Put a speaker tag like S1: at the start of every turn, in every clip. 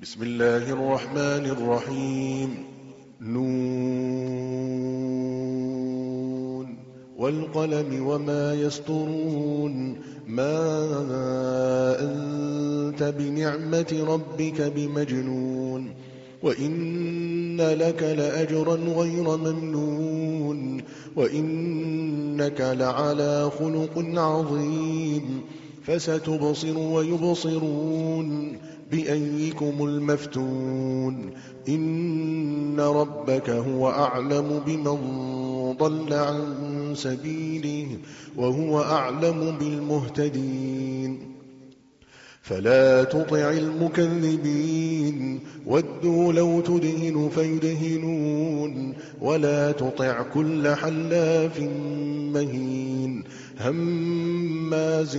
S1: بسم الله الرحمن الرحيم. نون والقلم وما يسطرون. ما أنت بنعمة ربك بمجنون وإن لك لأجرا غير ممنون وإنك لعلى خلق عظيم. فستبصر ويبصرون بأيكم المفتون. إن ربك هو أعلم بمن ضل عن سبيله وهو أعلم بالمهتدين. فلا تطع المكذبين ودوا لو تدهن فيدهنون ولا تطع كل حلاف مهين هماز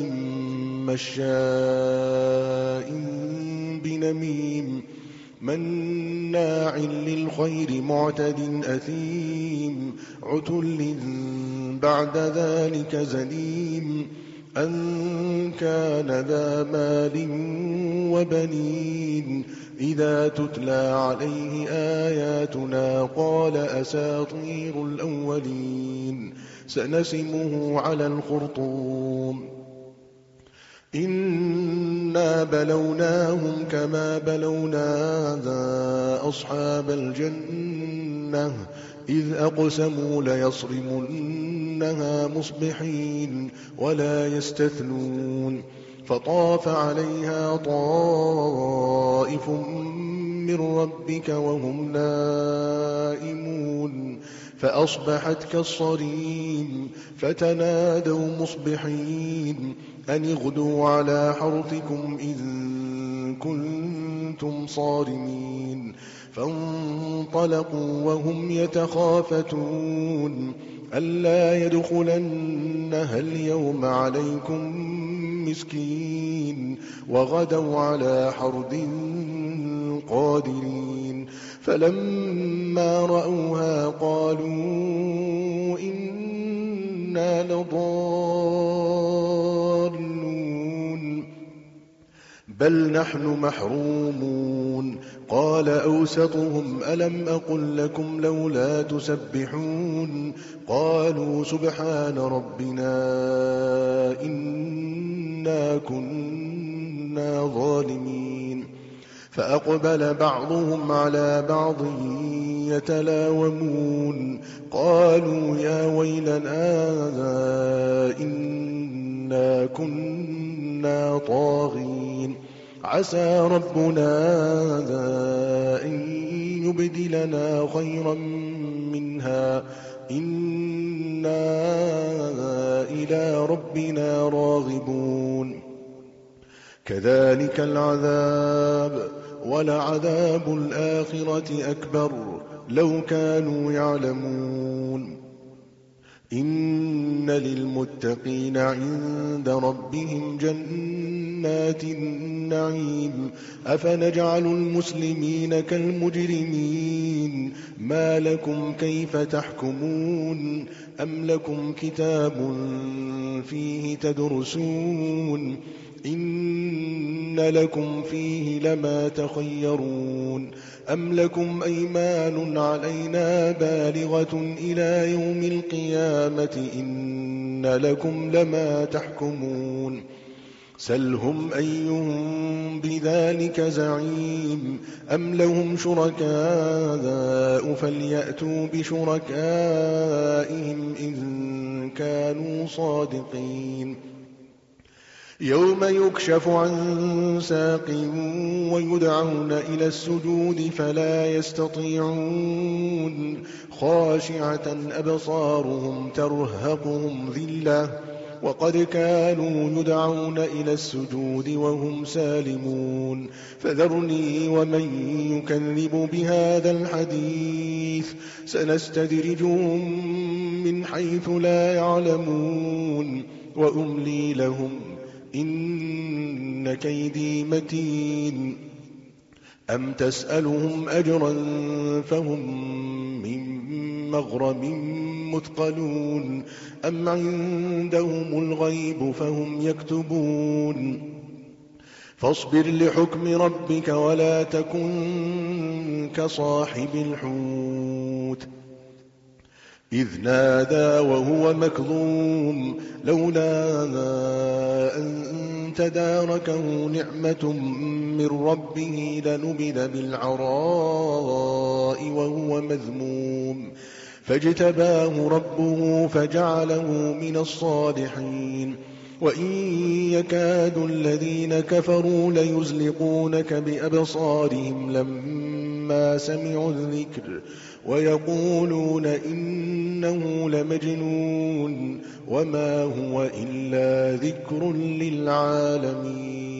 S1: مشاء بنميم مناع للخير معتد أثيم عتل بعد ذلك زنيم أن كان ذا مال وبنين إذا تتلى عليه آياتنا قال أساطير الأولين سنسمه على الخرطوم. إنا بلوناهم كما بلونا أصحاب الجنة إذ أقسموا ليصرمنها مصبحين ولا يستثنون. فطاف عليها طائف من ربك وهم نائمون فأصبحت كالصريم. فتنادوا مصبحين أن اغدوا على حرثكم إن كنتم صارمين. فانطلقوا وهم يتخافتون ألا يدخلنها اليوم عليكم مسكين وغدوا على حرد قادرين. فلما رأوها قالوا إنا لضالون بل نحن محرومون. قال أوسطهم ألم أقل لكم لولا تسبحون قالوا سبحان ربنا إنا كنا ظالمين. فأقبل بعضهم على بعض يتلاومون قالوا يا ويلنا إنا كنا طاغين عسى ربنا أن يبدلنا خيرا منها إنا إلى ربنا راغبون. كذلك العذاب ولعذاب الآخرة أكبر لو كانوا يعلمون. إن للمتقين عند ربهم جنات النعيم أفنجعل المسلمين كالمجرمين ما لكم كيف تحكمون أم لكم كتاب فيه تدرسون إن لكم فيه لما تخيرون أم لكم أيمان علينا بالغة إلى يوم القيامة إن لكم لما تحكمون. سلهم أيهم بذلك زعيم أم لهم شركاء فليأتوا بشركائهم إن كانوا صادقين. يوم يكشف عن ساق ويدعون إلى السجود فلا يستطيعون خاشعة أبصارهم ترهقهم ذلة وقد كانوا يدعون إلى السجود وهم سالمون. فذرني ومن يكذب بهذا الحديث سنستدرجهم من حيث لا يعلمون وأملي لهم إن كيدي متين. أم تسألهم أجرا فهم من مغرم مثقلون أم عندهم الغيب فهم يكتبون. فاصبر لحكم ربك ولا تكن كصاحب الحوت إذ نادى وهو مكظوم لولا أن تداركه نعمة من ربه لنبذ بالعراء وهو مذموم فاجتباه ربه فجعله من الصالحين وإن يكاد الذين كفروا ليزلقونك بأبصارهم لما سمعوا الذكر ويقولون إنه لمجنون وما هو إلا ذكر للعالمين